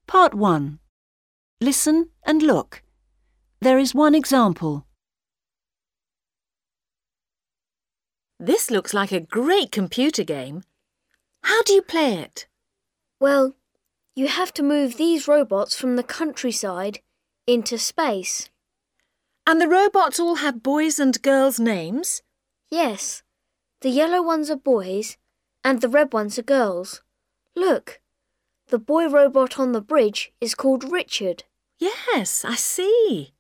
Part 1. Listen and look. There is one example. This looks like a great computer game. How do you play it? Well, you have to move these robots from the countryside into space. And the robots all have boys' and girls' names? Yes, the yellow ones are boys and the red ones are girls. Look, the boy robot on the bridge is called Richard. Yes, I see.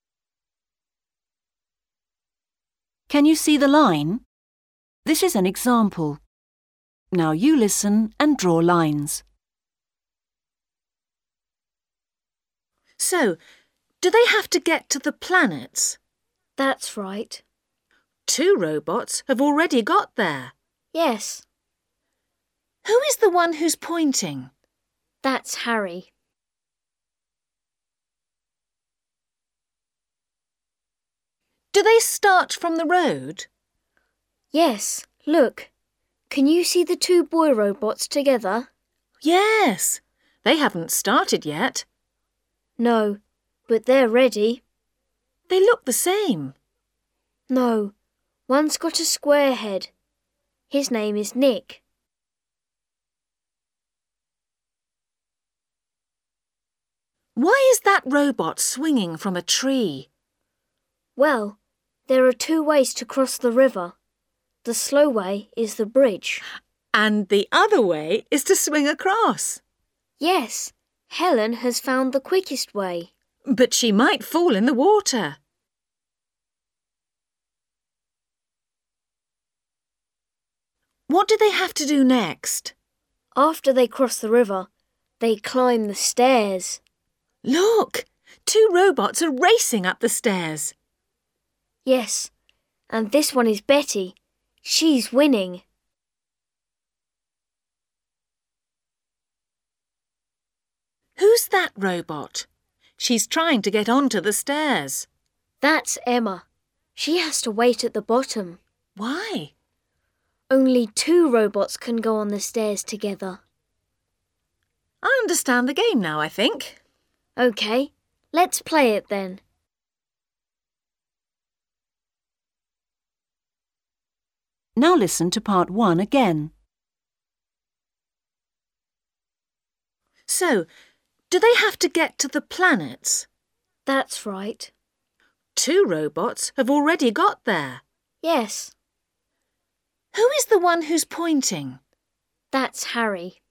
Can you see the line? This is an example. Now you listen and draw lines. So, do they have to get to the planets? That's right. 2 robots have already got there. Yes, Who is the one who's pointing? that's Harry. Do they start from the road? Yes, look. Can you see the 2 boy robots together? Yes, they haven't started yet. No, but they're ready. They look the same. No, one's got a square head. His name is Nick. Why is that robot swinging from a tree? Well, there are 2 ways to cross the river. The slow way is the bridge. And the other way is to swing across. Yes, Helen has found the quickest way. But she might fall in the water. What do they have to do next? After they cross the river, they climb the stairs. Look! 2 robots are racing up the stairs. Yes, and this one is Betty. She's winning. Who's that robot? She's trying to get onto the stairs. That's Emma. She has to wait at the bottom. Why? Only 2 robots can go on the stairs together. I understand the game now, I think. OK, let's play it then. Now listen to part 1 again. So, do they have to get to the planets? That's right. 2 robots have already got there. Yes, Who is the one who's pointing? that's Harry.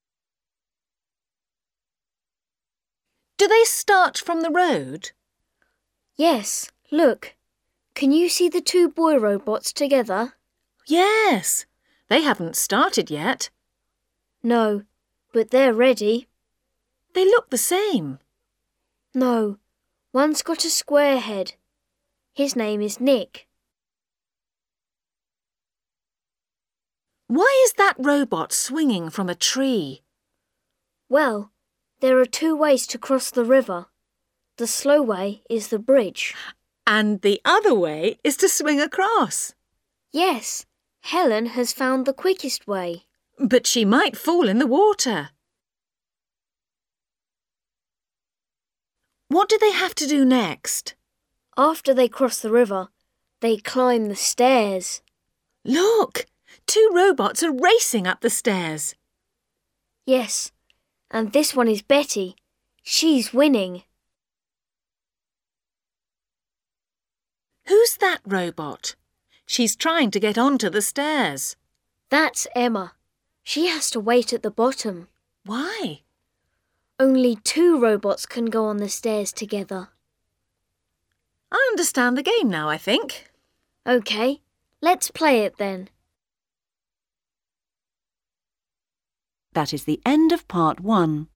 Do they start from the road? Yes, look. Can you see the 2 boy robots together? Yes, they haven't started yet. No, but they're ready. They look the same. No, one's got a square head. His name is Nick. Why is that robot swinging from a tree? Well, there are 2 ways to cross the river. The slow way is the bridge. And the other way is to swing across. Yes, Helen has found the quickest way. But she might fall in the water. What do they have to do next? After they cross the river, they climb the stairs. Look! 2 robots are racing up the stairs. Yes, and this one is Betty. She's winning. Who's that robot? She's trying to get onto the stairs. That's Emma. She has to wait at the bottom. Why? Only 2 robots can go on the stairs together. I understand the game now, I think. OK, let's play it then. That is the end of part 1.